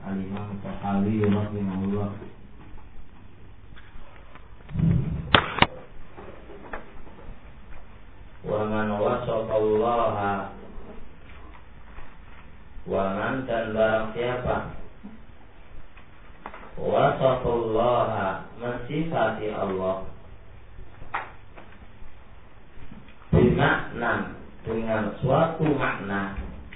Al-Imam Tahawi rahimahullah. Wa man wasafallaha, wa man, dan barang siapa wasafallaha, mensifati Allah bimakna, dengan suatu makna,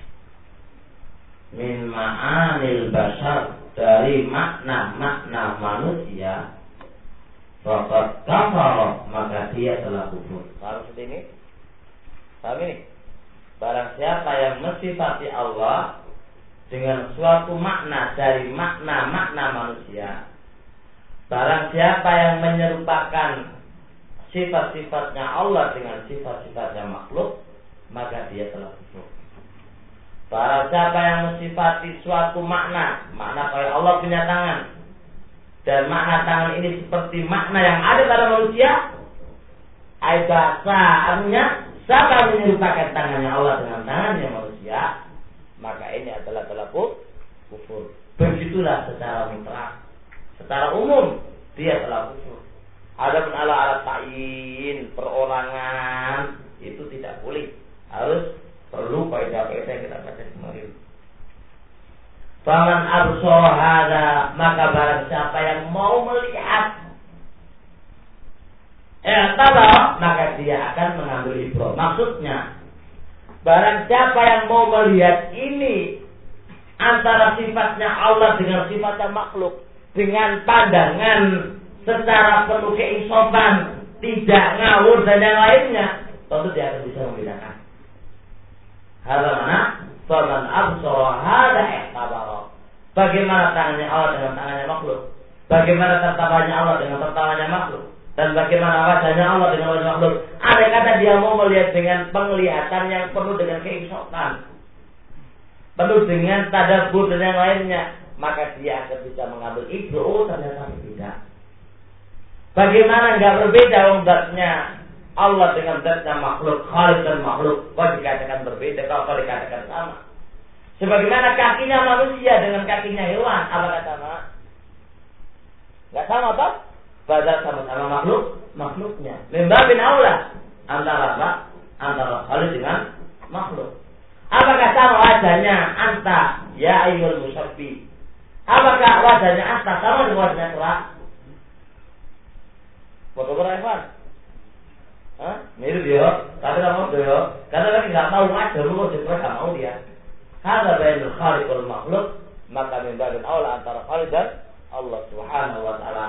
min ma'anil bashar, dari makna-makna manusia, faqad kafara, maka dia telah kufur. Kalau seperti ini, paham ini? Barang siapa yang mensifati Allah dengan suatu makna dari makna-makna manusia, barang siapa yang menyerupakan sifat-sifatnya Allah dengan sifat-sifatnya makhluk, maka dia telah kufur. Barang siapa yang mensifati suatu makna kayak Allah punya tangan, dan makna tangan ini seperti makna yang ada pada manusia, bahasa artinya siapa menyerupakan tangannya Allah dengan tangannya manusia, maka ini adalah telah kufur. Begitulah secara mutlak, secara umum dia telah kufur. Adapun ala ta'yin, perorangan, itu tidak boleh. Harus perlu kaidah-kaidah yang kita baca kemarin. Faman absara hada, maka barang siapa yang mau melihat maka dia akan mengambil ibrah. Maksudnya, barang siapa yang mau melihat ini antara sifatnya Allah dengan sifatnya makhluk, dengan pandangan secara penuh keinsafan, tidak ngawur dan yang lainnya, tentu dia akan bisa membedakan. Hada mana? Faman absara hada ihtabara. Bagaimana tangannya Allah dengan tangannya makhluk? Bagaimana tertawanya Allah dengan tertawanya makhluk? Dan bagaimana wajahnya Allah dengan wajah makhluk? Ada kata dia mau melihat dengan penglihatan yang penuh dengan keinsafan, penuh dengan tadabbur dan yang lainnya, maka dia akan bisa mengambil itu. Oh, ternyata berbeda. Bagaimana enggak berbeda zatnya Allah dengan zatnya makhluk, khaliq dan makhluk, kok dikatakan berbeda, kalau dikatakan sama? Sebagaimana kakinya manusia dengan kakinya hewan, apa kata Mak? Enggak sama, Pak? Padahal sama-sama makhluknya. Membabin aula antara apa? Antara khaliq dengan makhluk. Apakah sama wajahnya anta ya ayyul musyabbi? Apakah wajahnya anta sama dengan wajahnya Qur'an? Foto Ivan? Mirip dia, tapi tak mau dia. Karena lagi nggak tahu aja, lu mau jadi nggak mau dia. Kalau bainul khaliq wal makhluk, maka membabin aula antara khaliq dan Allah Subhanahu wa taala.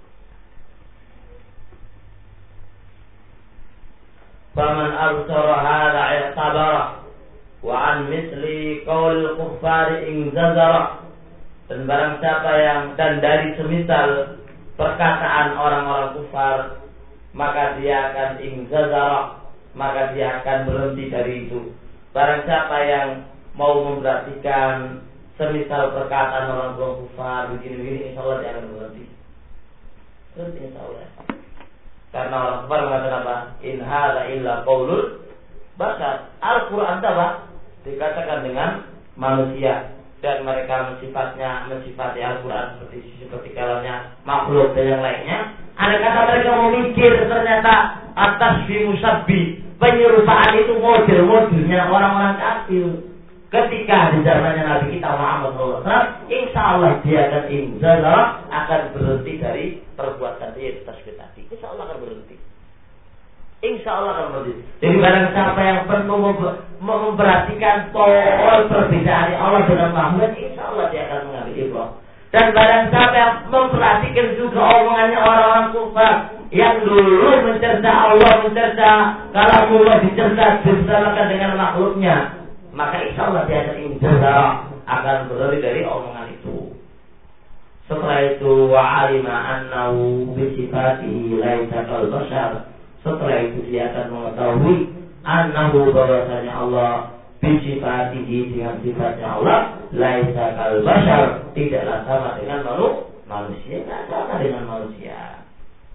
Faman absara hadha i'tabara wa an misli qaul kuffar in zazara. Dan barang siapa yang, dan dari semisal perkataan orang-orang kufar, maka dia akan ingzazara, maka dia akan berhenti dari itu. Barang siapa yang mau memperhatikan semisal perkataan orang kufar begini-begini, insya Allah dia akan berhenti insya Allah. Karena orang kufar mengatakan apa? In hadza illa qaulul bashar. Al-Quran apa? Dikatakan dengan manusia, dan mereka mensifati Al-Quran seperti kalanya makhluk dan yang lainnya. Ada kata mereka memikir ternyata atas bimusabbi, penyerupaan itu model-modelnya orang-orang kafir. Ketika di zamannya Nabi kita Muhammad SAW, insya Allah dia akan akan berhenti dari perbuatan dia tasbih tadi. Insya Allah akan berhenti. Insya Allah akan berhenti. Jadi barang siapa yang perlu memperhatikan pola perbedaan Allah dengan Muhammad, insya Allah dia akan mengambil ibrah. Dan barang siapa yang memperhatikan juga omongannya orang-orang kufar yang dulu mencerca Allah, mencerca kalamullah, dicerca bersamakan dengan makhluknya, maka insya Allah dia akan berhenti dari omongan itu. Setelah itu wa'alima annahu bisifati laisa kal bashar. Setelah itu dia akan mengetahui annahu, bahwasanya Allah bisifatihi, dengan sifatnya Allah, laisa kal bashar, tidaklah sama dengan manusia, tidak sama dengan manusia.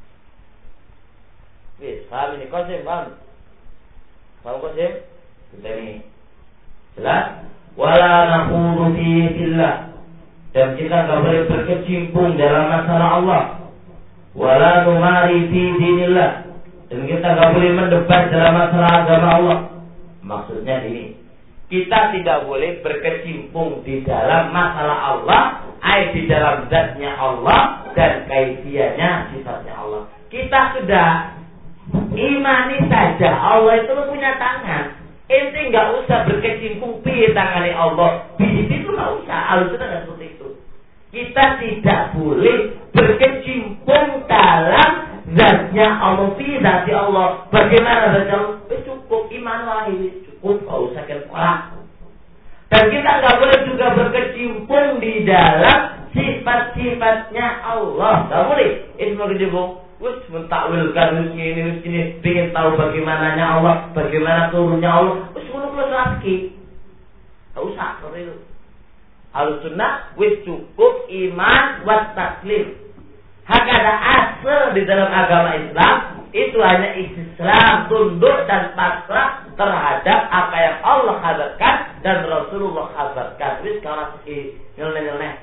Wis, paham ini konsep, paham? Paham konsep? Kita ini jelas. Wala naqulu fi fillah, dan kita nggak boleh berkecimpung dalam masalah Allah. Wala numari fi dinillah, dan kita nggak boleh mendebat dalam masalah agama Allah. Maksudnya ini, kita tidak boleh berkecimpung di dalam masalah Allah, di dalam zatnya Allah dan kaifiyahnya sifatnya Allah. Kita sudah imani saja Allah itu punya tangan. Ente nggak usah berkecimpung piye tangane Allah. Itu nggak usah. Al-Sunnah nggak seperti itu. Kita tidak boleh berkecimpung dalam zatnya Allah, fi zati Allah. Bagaimana zatnya Allah? Cukup iman wahid, cukup, nggak usah kelak. Dan kita nggak boleh juga berkecimpung di dalam sifat-sifatnya Allah. Nggak boleh. Itu mau dijebuk. Wes mentakwilkan ini, ingin tahu bagaimananya Allah, bagaimana turunnya Allah. Wes ngono kuwi lagi. Enggak usah seperti itu. Al-Sunnah wes cukup iman wa taslim. Hak ada asal di dalam agama Islam itu hanya Islam, tunduk dan pasrah terhadap apa yang Allah kabarkan dan Rasulullah kabarkan. Wes kalau nyeleneh.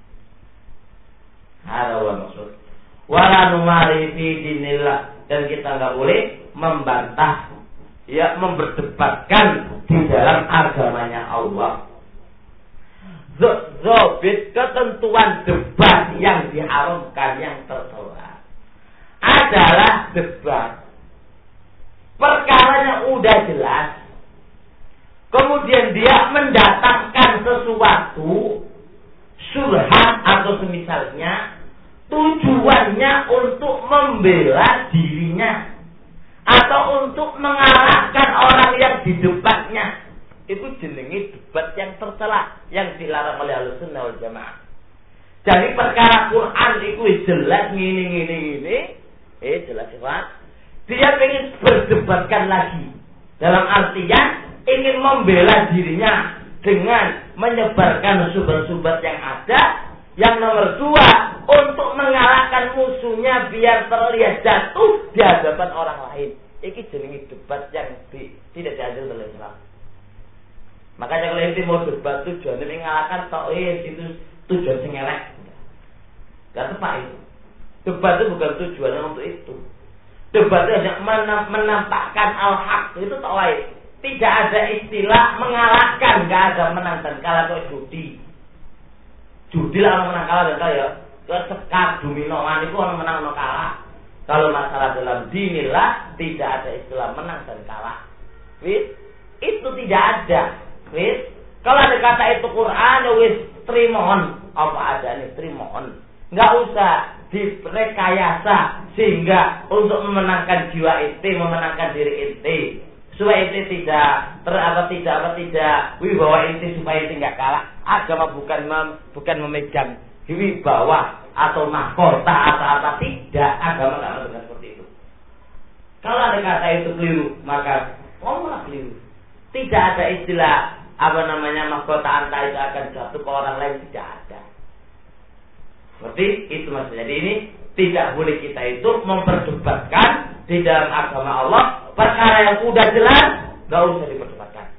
Ada maksud. Wala numari fi dinillah, dan kita nggak boleh membantah, ya, memperdebatkan di dalam agamanya Allah. Zobit ketentuan debat yang diharamkan, yang tercela adalah debat perkaranya udah jelas, kemudian dia mendatangkan sesuatu syubhat atau semisalnya, tujuannya untuk membela dirinya atau untuk mengalahkan orang yang di depannya. Itu jenenge debat yang tercela, yang dilarang oleh Ahlussunnah wal Jamaah. Jadi perkara Quran itu jelas gini, jelas Pak. Dia ingin berdebatkan lagi, dalam artian ingin membela dirinya dengan menyebarkan subhat-subhat yang ada. Yang nomor 2, untuk mengalahkan musuhnya biar terlihat jatuh di hadapan orang lain. Ini jenenge debat yang tidak diatur oleh Islam. Makanya kalau inti mau debat tujuannya mengalahkan tauhid, itu tujuan sing elek. Gak tepat itu. Debat itu bukan tujuannya untuk itu. Debat itu hanya menampakkan al-haq, itu tauhid. Tidak ada istilah mengalahkan, gak ada menang dan kalah kayak judi. Judi lah orang menang kalah dan kaya sekar dominoan itu orang menang dan kalah. Kalau masalah dalam dinillah tidak ada istilah menang dan kalah. Wis, itu tidak ada. Wis, kalau ada kata itu Quran, wis trimohon apa ada nih trimohon. Enggak usah direkayasa sehingga untuk memenangkan jiwa inti, memenangkan diri inti. Supaya inti tidak wibawa inti, supaya inti enggak kalah. Agama bukan memegang wibawa atau mahkota atau apa, tidak. Agama enggak menunjukkan seperti itu. Kalau ada kata itu keliru, maka ngomonglah keliru. Tidak ada istilah mahkota anta itu akan jatuh ke orang lain, tidak ada. Seperti itu maksudnya. Jadi ini tidak boleh kita itu memperdebatkan di dalam agama Allah perkara yang udah jelas, gak usah diperdebatkan.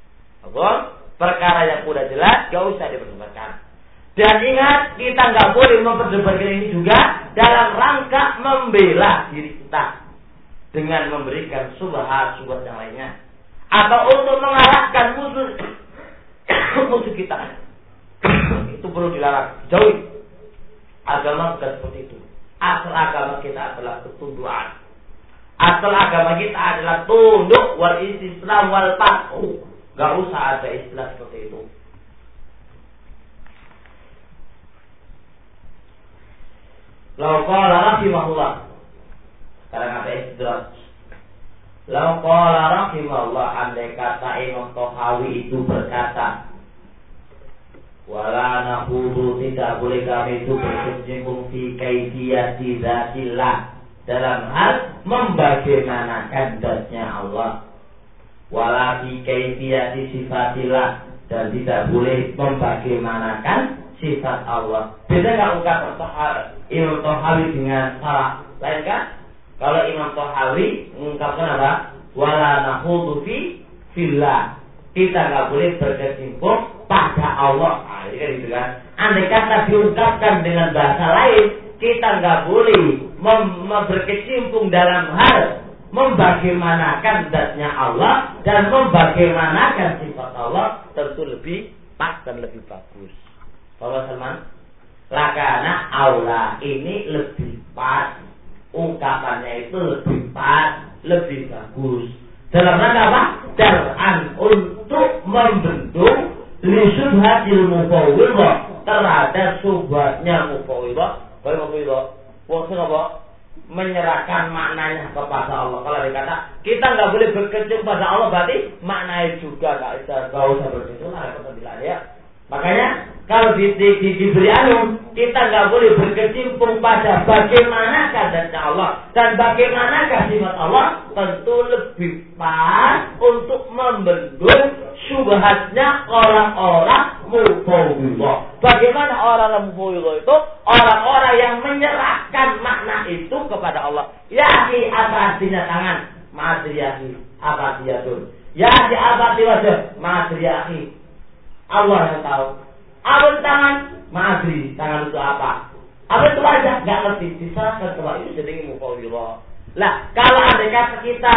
Perkara yang udah jelas, gak usah diperdebatkan. Dan ingat, kita gak boleh memperdebatkan ini juga dalam rangka membela diri kita dengan memberikan subhat yang lainnya, atau untuk mengalahkan musuh kita. Itu perlu dilarang, jauhi. Agama bukan seperti itu. Asal agama kita adalah ketundukan. Asal agama kita adalah tunduk, wal istislam wal pas'u. Gak usah ada istilah seperti itu. Lau qala rahimahullah. Sekarang ada istilah. Lau qala rahimahullah, andai kata Imam Tahawi itu berkata, wala nahudu, tidak boleh kami itu berkecimpung fi kaifiyati dzatillah, dalam hal membagaimanakan zatnya Allah. Wala fi kaifiyati sifatillah, dan tidak boleh membagaimanakan sifat Allah. Beda nggak ungkapan Imam Tahawi dengan salah lain kan? Kalau Imam Tahawi mengungkapkan apa? Wala nahudu fi fillah, kita nggak boleh berkecimpung pada Allah. Nah, ini kan gitu kan. Andai kata diungkapkan dengan bahasa lain, kita nggak boleh berkecimpung dalam hal membagaimanakan zatnya Allah dan membagaimanakan sifat Allah, tentu lebih pas dan lebih bagus. Bapak Salman, lakana aula ini lebih pas, ungkapannya itu lebih pas, lebih bagus. Dalam rangka apa? Dar'an untuk membendung li syubhatil mufawwidhah, terhadap syubhatnya mufawwidhah. Baik mufawwidhah, maksudnya apa? Menyerahkan maknanya kepada Allah. Kalau dikata kita nggak boleh berkecimpung pada Allah, berarti maknanya juga nggak usah berkecimpung. Nah, kita bilang ya. Makanya kalau diberi kita nggak boleh berkecimpung pada bagaimana keadaannya Allah dan bagaimana sifat Allah, tentu lebih pas untuk membendung syubhatnya orang-orang mufawwidhah. Bagaimana orang mufawwidhah itu? Orang-orang yang menyerahkan makna itu kepada Allah. Yahi, apa artinya tangan? Ma'adri yahi, apa artinya yadun? Yahi, apa artinya wajah? Ma'adri yahi, Allah yang tahu. Apa itu tangan? Ma'adri, tangan itu apa? Apa itu wajah? Gak ngerti. Diserahkan kepada itu jadi mufawwidhah. Lah, kalau ada kata kita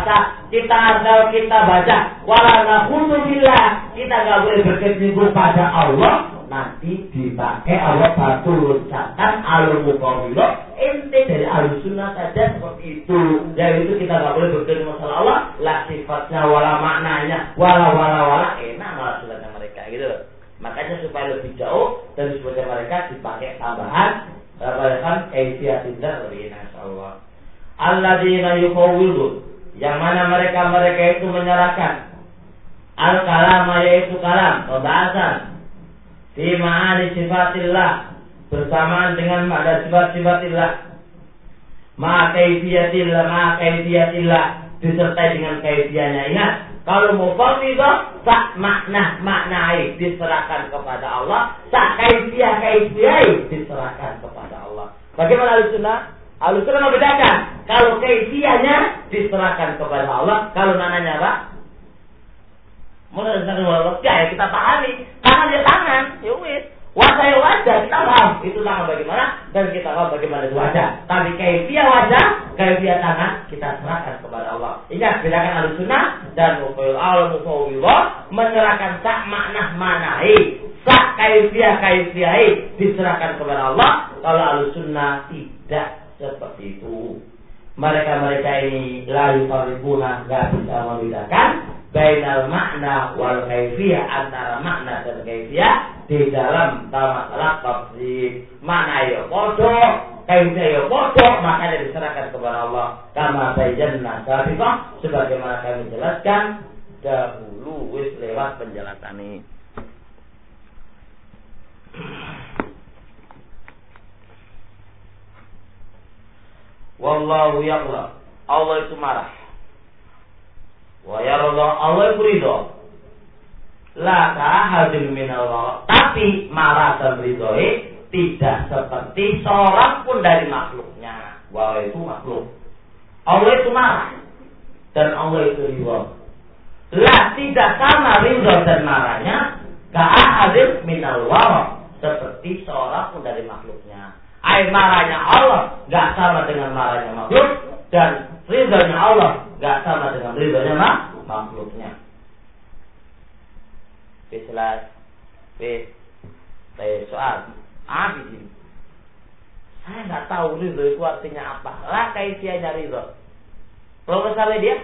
baca wala nakhudhu billah, kita enggak boleh berkecimpung pada Allah, nanti dipakai Allah batu loncatan al-mufawwidhah. Ente dari al-sunnah saja seperti itu. Yaitu kita enggak boleh berkecimpung masalah Allah, lah sifatnya wala maknanya wala enak malah sunnahnya mereka gitu. Makanya supaya lebih jauh dari sunnahnya mereka dipakai tambahan kaifiyatillah wa insyaallah. Alladzina yufawwidun, yang mana mereka itu menyerahkan al-kalam, yaitu kalam, pembahasan fi ma'ani sifatillah, bersamaan dengan makna sifat-sifatillah, ma kaifiyatillah disertai dengan kaifiahnya. Ingat, kalau mufawwidhah sak maknai diserahkan kepada Allah, sak kaifiah diserahkan kepada Allah. Bagaimana al-sunnah? Al-sunnah membedakan. Kalau kaifiahnya diserahkan kepada Allah, kalau maknanya apa? Menurut Allah, ya kita pahami. Tangan ya tangan, ya wis. Wajah ya wajah, kita paham. Itu tangan bagaimana dan kita paham bagaimana itu wajah. Tapi kaifiah wajah, kaifiah tangan kita serahkan kepada Allah. Ingat, bedakan al-sunnah dan mufawwidhah menyerahkan sak maknai, sak kaifiah diserahkan kepada Allah. Kalau al-sunnah tidak seperti itu. Mereka ini la yufarriquna, enggak bisa membedakan bainal makna wal kaifiyah, antara makna dan kaifiyah di dalam masalah tafsir. Makna ya podo, kaifiyah ya podo, makanya diserahkan kepada Allah. Kama bayyana sabiqah, sebagaimana kami jelaskan dahulu, wis lewat penjelasan ini. Wallahu yaqla, Allah itu marah. Wa yarda, Allah itu ridho. La ta'ahadun minallah, tapi marah dan ridhoi tidak seperti seorang pun dari makhluknya. Wa itu makhluk, Allah itu marah dan Allah itu ridho. La, tidak sama ridho dan marahnya ka'ahadun minallah, seperti seorang pun dari makhluknya. Marahnya Allah gak sama dengan marahnya makhluk, dan ridhonya Allah gak sama dengan ridhonya makhluknya. Saya soal Abidin, saya gak tahu ridho itu artinya apa. Lah kaifiahnya ridho, kalau kesalahan dia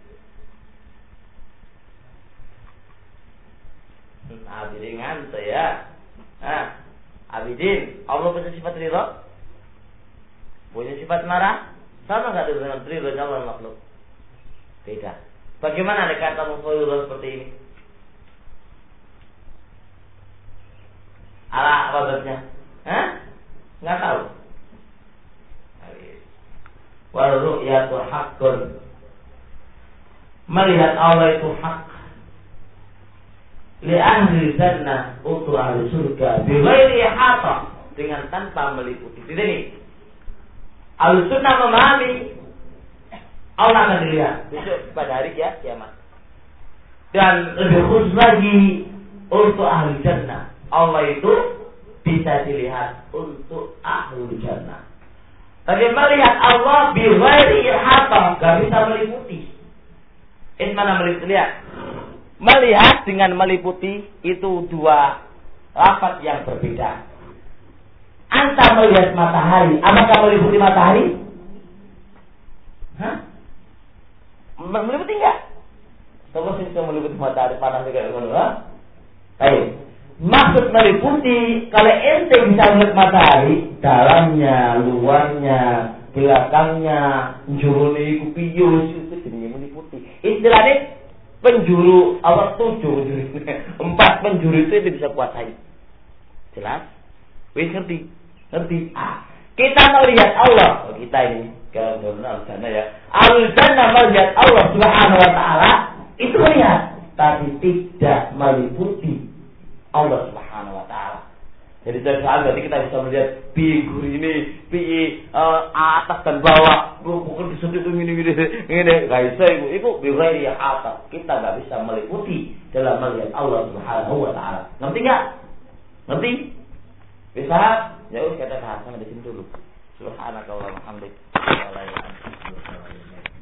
Abidin ngantuk ya. Abidin, Allah punya sifat ridho, punya sifat marah, sama nggak dengan ridhonya Allah makhluk? Beda. Bagaimana ada kata mufawwidhah seperti ini? Apa maksudnya? Nggak tahu. Wal ru'yatu haqqun, melihat Allah itu hak. Li ahli jannah, untuk ahli surga, bighairi ihata, dengan tanpa meliputi. Jadi ahli sunnah memahami Allah akan dilihat besok pada hari kiamat. Dan lebih khusus lagi, untuk ahli jannah. Allah itu bisa dilihat untuk ahli jannah. Tapi melihat Allah bighairi ihata, gak bisa meliputi. Mana meliputi? Lihat. Melihat dengan meliputi itu dua lafaz yang berbeda. Anta melihat matahari, apakah meliputi matahari? Hah? Meliputi enggak? Coba sih meliputi matahari panas kayak ngono, ha? Baik. Maksud meliputi, kalau ente bisa melihat matahari, dalamnya, luarnya, belakangnya, njurune iku piye itu jenenge meliputi. Istilahnya penjuru awak 7, 4 penjuru itu bisa kuasai. Jelas? Wis ngerti? Kita melihat Allah, kita ini kalau al-jannah ya. Al-jannah melihat Allah Subhanahu wa taala itu melihat, tapi tidak meliputi Allah Subhanahu wa taala. Jadi dari soal berarti kita bisa melihat figur ini, atas dan bawah, bukan disebut ini. Enggak bisa itu bighairi ihata. Kita enggak bisa meliputi dalam melihat Allah Subhanahu wa taala. Ngerti enggak? Ngerti? Bisa? Ya udah kita bahas sampai di sini dulu. Subhanakallahumma wa bihamdika.